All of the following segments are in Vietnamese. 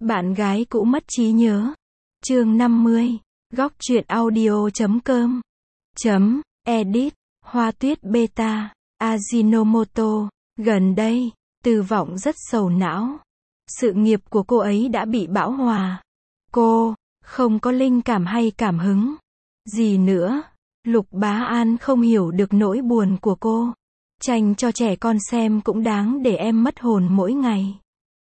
Bạn gái cũ mất trí nhớ. Chương 50. Góc truyện audio.com. Edit. Hoa tuyết beta. Ajinomoto. Gần đây, Từ Vọng rất sầu não. Sự nghiệp của cô ấy đã bị bão hòa. Cô không có linh cảm hay cảm hứng gì nữa. Lục Bá An không hiểu được nỗi buồn của cô. Tranh cho trẻ con xem cũng đáng để em mất hồn mỗi ngày.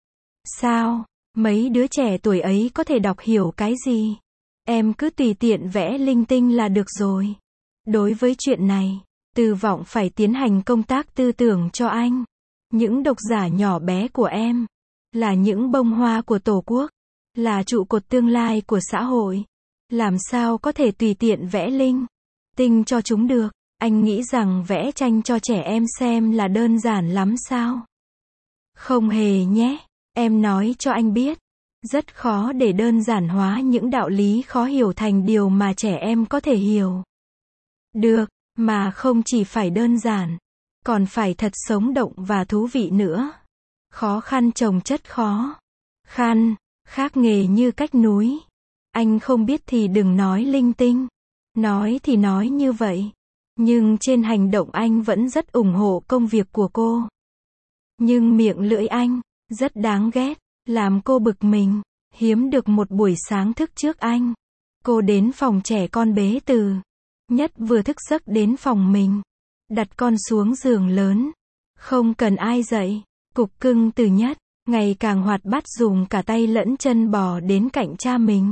Sao? Mấy đứa trẻ tuổi ấy có thể đọc hiểu cái gì? Em cứ tùy tiện vẽ linh tinh là được rồi. Đối với chuyện này, Từ Vọng phải tiến hành công tác tư tưởng cho anh. Những độc giả nhỏ bé của em là những bông hoa của Tổ quốc, là trụ cột tương lai của xã hội. Làm sao có thể tùy tiện vẽ linh tinh cho chúng được? Anh nghĩ rằng vẽ tranh cho trẻ em xem là đơn giản lắm sao? Không hề nhé. Em nói cho anh biết, rất khó để đơn giản hóa những đạo lý khó hiểu thành điều mà trẻ em có thể hiểu được, mà không chỉ phải đơn giản, còn phải thật sống động và thú vị nữa. Khó khăn chồng chất khó khăn, khác nghề như cách núi. Anh không biết thì đừng nói linh tinh. Nói thì nói như vậy, nhưng trên hành động anh vẫn rất ủng hộ công việc của cô. Nhưng miệng lưỡi anh rất đáng ghét, làm cô bực mình. Hiếm được một buổi sáng thức trước anh, cô đến phòng trẻ con bế Từ Nhất vừa thức giấc đến phòng mình, đặt con xuống giường lớn, không cần ai dậy. Cục cưng Từ Nhất ngày càng hoạt bát, dùng cả tay lẫn chân bò đến cạnh cha mình.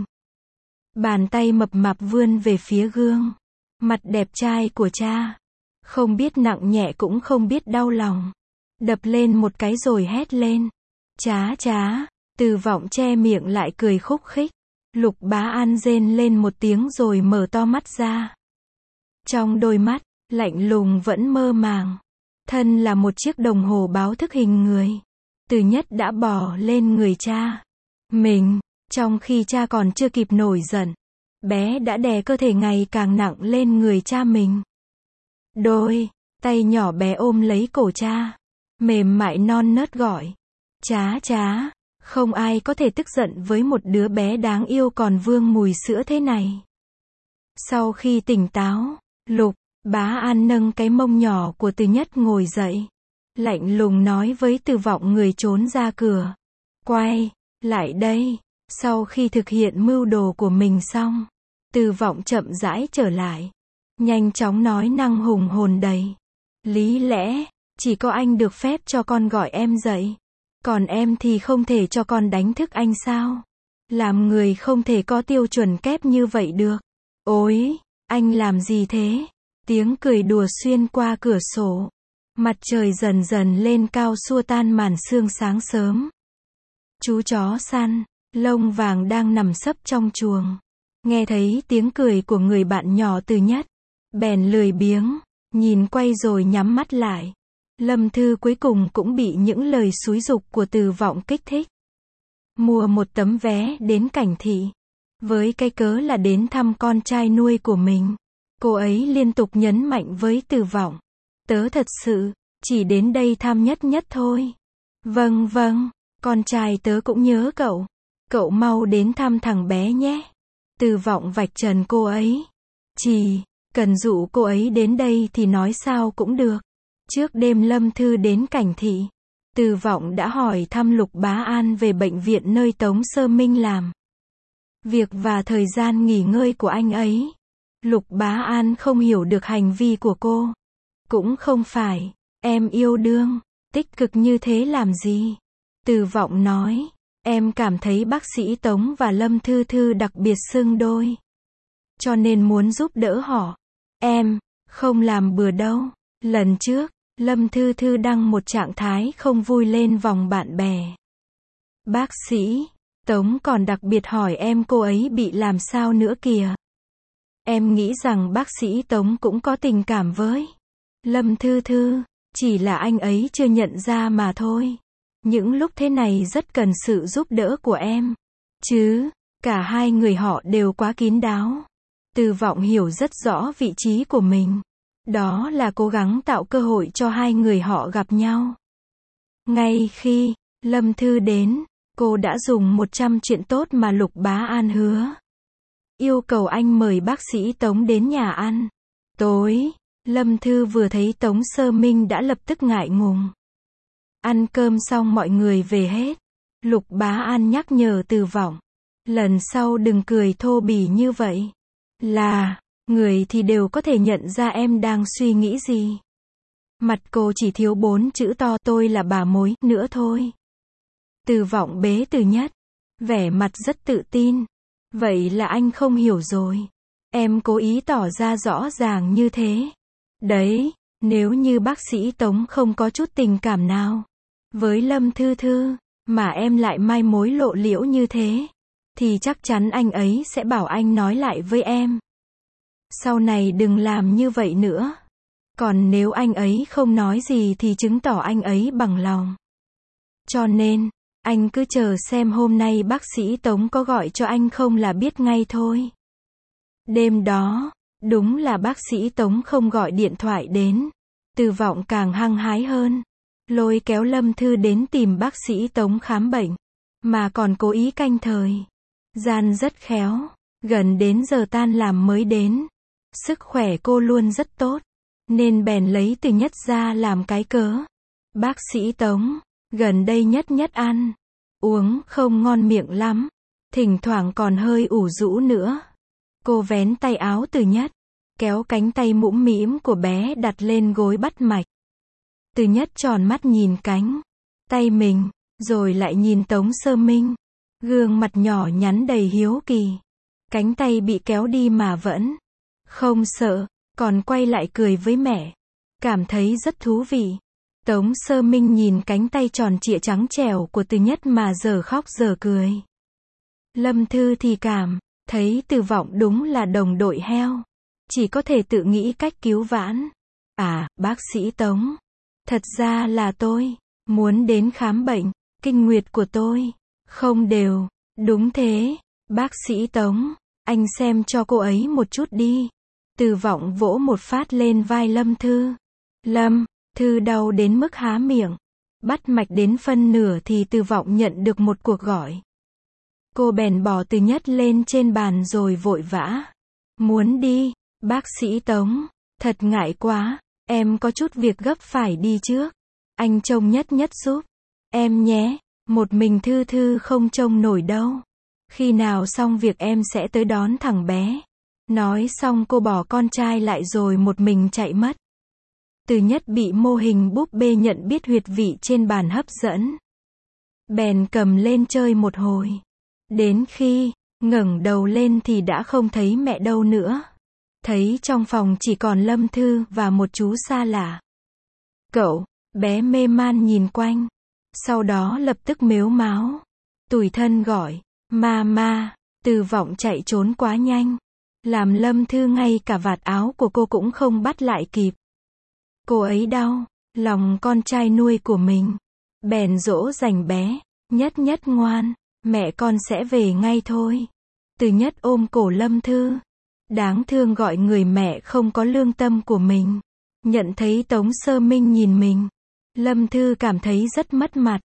Bàn tay mập mạp vươn về phía gương mặt đẹp trai của cha, không biết nặng nhẹ cũng không biết đau lòng, đập lên một cái rồi hét lên: "Chá chá!" Từ Vọng che miệng lại cười khúc khích. Lục Bá An rên lên một tiếng rồi mở to mắt ra. Trong đôi mắt lạnh lùng vẫn mơ màng, thân là một chiếc đồng hồ báo thức hình người. Từ Nhất đã bò lên người cha mình, trong khi cha còn chưa kịp nổi giận, bé đã đè cơ thể ngày càng nặng lên người cha mình. Đôi tay nhỏ bé ôm lấy cổ cha, mềm mại non nớt gọi: "Chá chá!" Không ai có thể tức giận với một đứa bé đáng yêu còn vương mùi sữa thế này. Sau khi tỉnh táo, Lục Bá An nâng cái mông nhỏ của Từ Nhất ngồi dậy, lạnh lùng nói với Từ Vọng người trốn ra cửa: "Quay lại đây." Sau khi thực hiện mưu đồ của mình xong, Từ Vọng chậm rãi trở lại, nhanh chóng nói năng hùng hồn đầy lý lẽ: "Chỉ có anh được phép cho con gọi em dậy. Còn em thì không thể cho con đánh thức anh sao? Làm người không thể có tiêu chuẩn kép như vậy được." "Ôi, anh làm gì thế?" Tiếng cười đùa xuyên qua cửa sổ. Mặt trời dần dần lên cao xua tan màn sương sáng sớm. Chú chó săn lông vàng đang nằm sấp trong chuồng, nghe thấy tiếng cười của người bạn nhỏ Từ Nhất, bèn lười biếng nhìn quay rồi nhắm mắt lại. Lâm Thư cuối cùng cũng bị những lời xúi giục của Từ Vọng kích thích. Mua một tấm vé đến Cảnh Thị, với cái cớ là đến thăm con trai nuôi của mình. Cô ấy liên tục nhấn mạnh với Từ Vọng: "Tớ thật sự chỉ đến đây thăm Nhất Nhất thôi." "Vâng vâng, con trai tớ cũng nhớ cậu. Cậu mau đến thăm thằng bé nhé." Từ Vọng vạch trần cô ấy. Chỉ cần dụ cô ấy đến đây thì nói sao cũng được. Trước đêm Lâm Thư đến Cảnh Thị, Từ Vọng đã hỏi thăm Lục Bá An về bệnh viện nơi Tống Sơ Minh làm việc và thời gian nghỉ ngơi của anh ấy. Lục Bá An không hiểu được hành vi của cô. "Cũng không phải, em yêu đương tích cực như thế làm gì?" Từ Vọng nói. "Em cảm thấy bác sĩ Tống và Lâm Thư Thư đặc biệt xứng đôi, cho nên muốn giúp đỡ họ. Em không làm bừa đâu." Lần trước, Lâm Thư Thư đăng một trạng thái không vui lên vòng bạn bè. Bác sĩ Tống còn đặc biệt hỏi em cô ấy bị làm sao nữa kìa. Em nghĩ rằng bác sĩ Tống cũng có tình cảm với Lâm Thư Thư, chỉ là anh ấy chưa nhận ra mà thôi. Những lúc thế này rất cần sự giúp đỡ của em. Chứ, cả hai người họ đều quá kín đáo." Từ Vọng hiểu rất rõ vị trí của mình. Đó là cố gắng tạo cơ hội cho hai người họ gặp nhau. Ngay khi Lâm Thư đến, Cô đã dùng 100 chuyện tốt mà Lục Bá An hứa. Yêu cầu anh mời bác sĩ Tống đến nhà ăn. Tối, Lâm Thư vừa thấy Tống Sơ Minh đã lập tức ngại ngùng. Ăn cơm xong mọi người về hết. Lục Bá An nhắc nhở Từ Vọng. Lần sau đừng cười thô bỉ như vậy. Người thì đều có thể nhận ra em đang suy nghĩ gì. Mặt cô chỉ thiếu 4 chữ to tôi là bà mối nữa thôi. Từ Vọng bế Từ Nhất. Vẻ mặt rất tự tin. Vậy là anh không hiểu rồi. Em cố ý tỏ ra rõ ràng như thế. Đấy, nếu như bác sĩ Tống không có chút tình cảm nào với Lâm Thư Thư, mà em lại mai mối lộ liễu như thế, thì chắc chắn anh ấy sẽ bảo anh nói lại với em. Sau này đừng làm như vậy nữa. Còn nếu anh ấy không nói gì thì chứng tỏ anh ấy bằng lòng. Cho nên, anh cứ chờ xem hôm nay bác sĩ Tống có gọi cho anh không là biết ngay thôi. Đêm đó, đúng là bác sĩ Tống không gọi điện thoại đến. Từ Vọng càng hăng hái hơn. Lôi kéo Lâm Thư đến tìm bác sĩ Tống khám bệnh. Mà còn cố ý canh thời gian rất khéo. Gần đến giờ tan làm mới đến. Sức khỏe cô luôn rất tốt. Nên bèn lấy Từ Nhất ra làm cái cớ. Bác sĩ Tống, gần đây Nhất ăn uống không ngon miệng lắm. Thỉnh thoảng còn hơi ủ rũ nữa. Cô vén tay áo Từ Nhất. Kéo cánh tay mũm mĩm của bé đặt lên gối bắt mạch. Từ Nhất tròn mắt nhìn cánh tay mình, rồi lại nhìn Tống Sơ Minh. Gương mặt nhỏ nhắn đầy hiếu kỳ. Cánh tay bị kéo đi mà vẫn không sợ, còn quay lại cười với mẹ. Cảm thấy rất thú vị. Tống Sơ Minh nhìn cánh tay tròn trịa trắng trẻo của Từ Nhất mà giờ khóc giờ cười. Lâm Thư thì cảm thấy Từ Vọng đúng là đồng đội heo. Chỉ có thể tự nghĩ cách cứu vãn. Bác sĩ Tống. Thật ra là tôi muốn đến khám bệnh. Kinh nguyệt của tôi không đều. Đúng thế, bác sĩ Tống. Anh xem cho cô ấy một chút đi. Từ Vọng vỗ một phát lên vai Lâm Thư. Lâm Thư đau đến mức há miệng. Bắt mạch đến phân nửa thì Từ Vọng nhận được một cuộc gọi. Cô bèn bỏ Từ Nhất lên trên bàn rồi vội vã. Muốn đi, bác sĩ Tống. Thật ngại quá, em có chút việc gấp phải đi trước. Anh trông Nhất giúp em nhé. Một mình Thư Thư không trông nổi đâu. Khi nào xong việc em sẽ tới đón thằng bé. Nói xong cô bỏ con trai lại rồi một mình chạy mất. Từ Nhất bị mô hình búp bê nhận biết huyệt vị trên bàn hấp dẫn. Bèn cầm lên chơi một hồi. Đến khi ngẩng đầu lên thì đã không thấy mẹ đâu nữa. Thấy trong phòng chỉ còn Lâm Thư và một chú xa lạ. Cậu, bé mê man nhìn quanh. Sau đó lập tức mếu máo. Tủi thân gọi, Mama. Từ Vọng chạy trốn quá nhanh. Làm Lâm Thư ngay cả vạt áo của cô cũng không bắt lại kịp. Cô ấy đau lòng con trai nuôi của mình. Bèn dỗ dành bé. Nhất ngoan, mẹ con sẽ về ngay thôi. Từ Nhất ôm cổ Lâm Thư. Đáng thương gọi người mẹ không có lương tâm của mình. Nhận thấy Tống Sơ Minh nhìn mình. Lâm Thư cảm thấy rất mất mặt.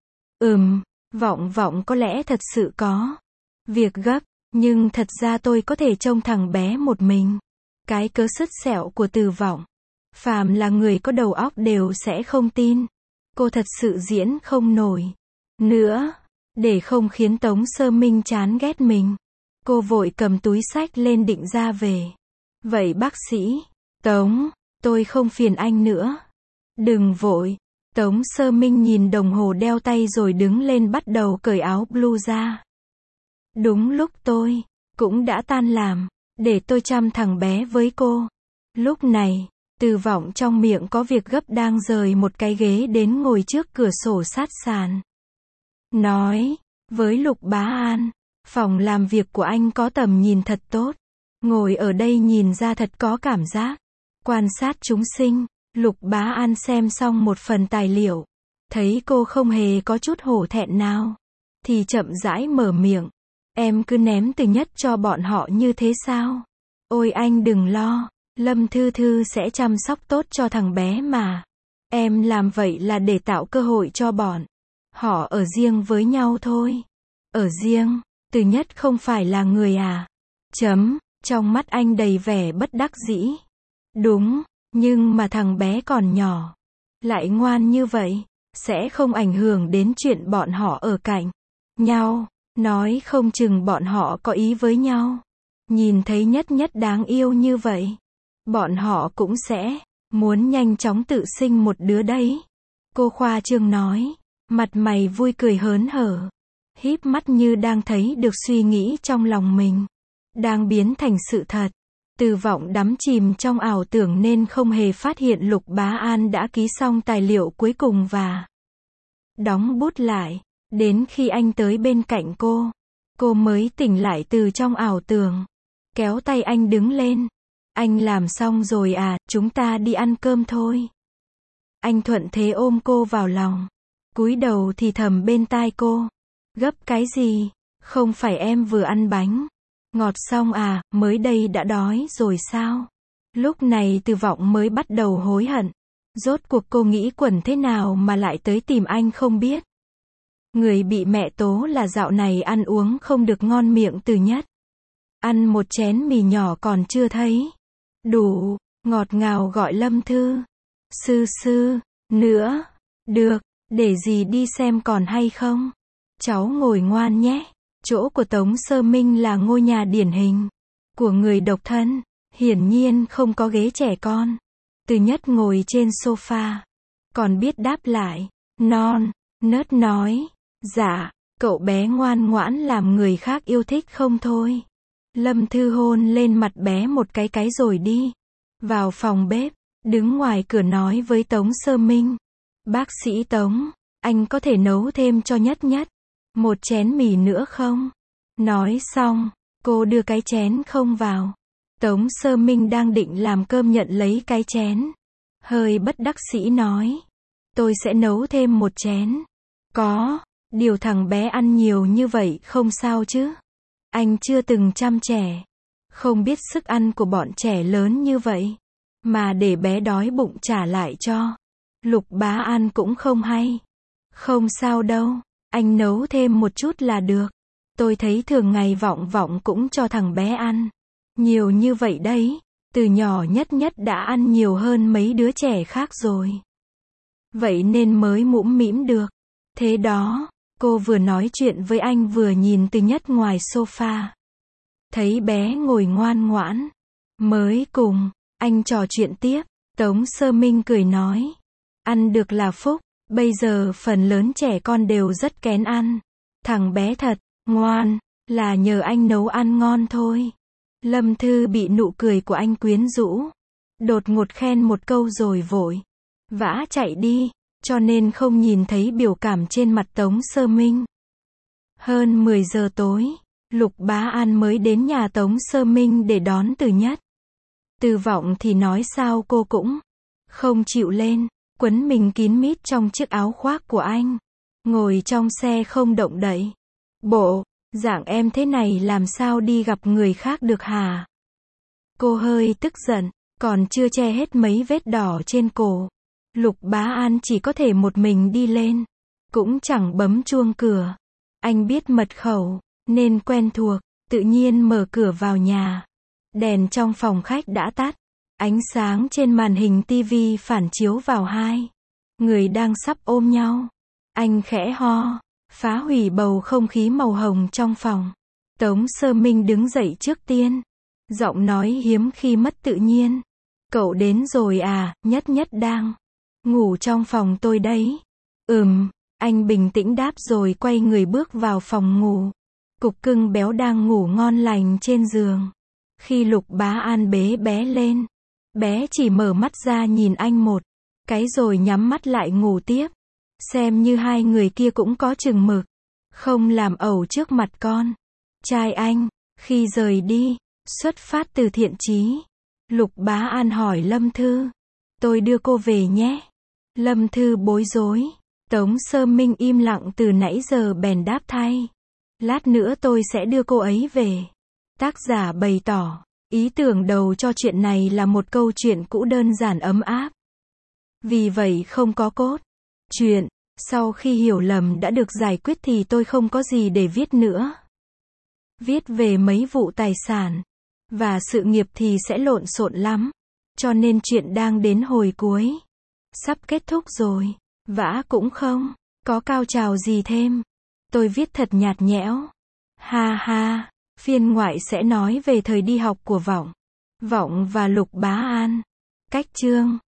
Vọng có lẽ thật sự có việc gấp. Nhưng thật ra tôi có thể trông thằng bé một mình. Cái cớ sứt sẹo của Từ Vọng. Phàm là người có đầu óc đều sẽ không tin. Cô thật sự diễn không nổi nữa. Để không khiến Tống Sơ Minh chán ghét mình. Cô vội cầm túi xách lên định ra về. Vậy bác sĩ Tống, tôi không phiền anh nữa. Đừng vội. Tống Sơ Minh nhìn đồng hồ đeo tay rồi đứng lên bắt đầu cởi áo blue ra. Đúng lúc tôi cũng đã tan làm. Để tôi chăm thằng bé với cô. Lúc này, Từ Vọng trong miệng có việc gấp đang rời một cái ghế đến ngồi trước cửa sổ sát sàn. Nói với Lục Bá An, phòng làm việc của anh có tầm nhìn thật tốt. Ngồi ở đây nhìn ra thật có cảm giác. Quan sát chúng sinh. Lục Bá An xem xong một phần tài liệu. Thấy cô không hề có chút hổ thẹn nào. Thì chậm rãi mở miệng. Em cứ ném Từ Nhất cho bọn họ như thế sao? Ôi anh đừng lo. Lâm Thư Thư sẽ chăm sóc tốt cho thằng bé mà. Em làm vậy là để tạo cơ hội cho bọn họ ở riêng với nhau thôi. Ở riêng, Từ Nhất không phải là người à? Trong mắt anh đầy vẻ bất đắc dĩ. Đúng, nhưng mà thằng bé còn nhỏ. Lại ngoan như vậy, sẽ không ảnh hưởng đến chuyện bọn họ ở cạnh nhau. Nói không chừng bọn họ có ý với nhau. Nhìn thấy Nhất Nhất đáng yêu như vậy, bọn họ cũng sẽ muốn nhanh chóng tự sinh một đứa đấy. Cô khoa trương nói, mặt mày vui cười hớn hở, híp mắt như đang thấy được suy nghĩ trong lòng mình đang biến thành sự thật. Từ Vọng đắm chìm trong ảo tưởng nên không hề phát hiện Lục Bá An đã ký xong tài liệu cuối cùng và đóng bút lại. Đến khi anh tới bên cạnh cô mới tỉnh lại từ trong ảo tưởng, kéo tay anh đứng lên. Anh làm xong rồi à, chúng ta đi ăn cơm thôi. Anh thuận thế ôm cô vào lòng, cúi đầu thì thầm bên tai cô. Gấp cái gì? Không phải em vừa ăn bánh ngọt xong à, mới đây đã đói rồi sao? Lúc này Từ Vọng mới bắt đầu hối hận. Rốt cuộc cô nghĩ quẩn thế nào mà lại tới tìm anh không biết. Người bị mẹ tố là dạo này ăn uống không được ngon miệng Từ Nhất. Ăn một chén mì nhỏ còn chưa thấy đủ, ngọt ngào gọi Lâm Thư. Sư, nữa, được, để dì đi xem còn hay không. Cháu ngồi ngoan nhé. Chỗ của Tống Sơ Minh là ngôi nhà điển hình của người độc thân, hiển nhiên không có ghế trẻ con. Từ Nhất ngồi trên sofa, còn biết đáp lại, non, nớt nói, dạ, cậu bé ngoan ngoãn làm người khác yêu thích không thôi. Lâm Thư hôn lên mặt bé một cái rồi đi vào phòng bếp, đứng ngoài cửa nói với Tống Sơ Minh, bác sĩ Tống, anh có thể nấu thêm cho Nhất Nhất một chén mì nữa không? Nói xong, cô đưa cái chén không vào. Tống Sơ Minh đang định làm cơm nhận lấy cái chén, hơi bất đắc dĩ nói, tôi sẽ nấu thêm một chén. Có, điều thằng bé ăn nhiều như vậy không sao chứ. Anh chưa từng chăm trẻ, không biết sức ăn của bọn trẻ lớn như vậy, mà để bé đói bụng trả lại cho Lục Bá An cũng không hay. Không sao đâu, anh nấu thêm một chút là được. Tôi thấy thường ngày Vọng cũng cho thằng bé ăn nhiều như vậy đấy. Từ nhỏ Nhất Nhất đã ăn nhiều hơn mấy đứa trẻ khác rồi. Vậy nên mới mũm mĩm được. Thế đó, cô vừa nói chuyện với anh vừa nhìn Từ Nhất ngoài sofa. Thấy bé ngồi ngoan ngoãn, mới cùng anh trò chuyện tiếp. Tống Sơ Minh cười nói, ăn được là phúc. Bây giờ phần lớn trẻ con đều rất kén ăn. Thằng bé thật ngoan, là nhờ anh nấu ăn ngon thôi. Lâm Thư bị nụ cười của anh quyến rũ, đột ngột khen một câu rồi vội vã chạy đi, cho nên không nhìn thấy biểu cảm trên mặt Tống Sơ Minh. Hơn 10 giờ tối, Lục Bá An mới đến nhà Tống Sơ Minh để đón Từ Nhất. Từ Vọng thì nói sao cô cũng không chịu lên, quấn mình kín mít trong chiếc áo khoác của anh, ngồi trong xe không động đậy. Bộ dạng em thế này làm sao đi gặp người khác được hả? Cô hơi tức giận, còn chưa che hết mấy vết đỏ trên cổ. Lục Bá An chỉ có thể một mình đi lên, cũng chẳng bấm chuông cửa. Anh biết mật khẩu, nên quen thuộc, tự nhiên mở cửa vào nhà. Đèn trong phòng khách đã tắt, ánh sáng trên màn hình tivi phản chiếu vào hai người đang sắp ôm nhau. Anh khẽ ho, phá hủy bầu không khí màu hồng trong phòng. Tống Sơ Minh đứng dậy trước tiên, giọng nói hiếm khi mất tự nhiên. Cậu đến rồi à, Nhất Nhất đang ngủ trong phòng tôi đấy. Anh bình tĩnh đáp rồi quay người bước vào phòng ngủ. Cục cưng béo đang ngủ ngon lành trên giường. Khi Lục Bá An bế bé lên, bé chỉ mở mắt ra nhìn anh một cái rồi nhắm mắt lại ngủ tiếp. Xem như hai người kia cũng có chừng mực, không làm ẩu trước mặt con trai anh. Khi rời đi, xuất phát từ thiện chí, Lục Bá An hỏi Lâm Thư, tôi đưa cô về nhé. Lâm Thư bối rối. Tống Sơ Minh im lặng từ nãy giờ bèn đáp thay, lát nữa tôi sẽ đưa cô ấy về. Tác giả bày tỏ, ý tưởng đầu cho chuyện này là một câu chuyện cũ đơn giản ấm áp. Vì vậy không có cốt truyện. Sau khi hiểu lầm đã được giải quyết thì tôi không có gì để viết nữa. Viết về mấy vụ tài sản và sự nghiệp thì sẽ lộn xộn lắm. Cho nên chuyện đang đến hồi cuối. Sắp kết thúc rồi. Vã cũng không có cao trào gì thêm. Tôi viết thật nhạt nhẽo. Ha ha. Phiên ngoại sẽ nói về thời đi học của Vọng và Lục Bá An. Cách chương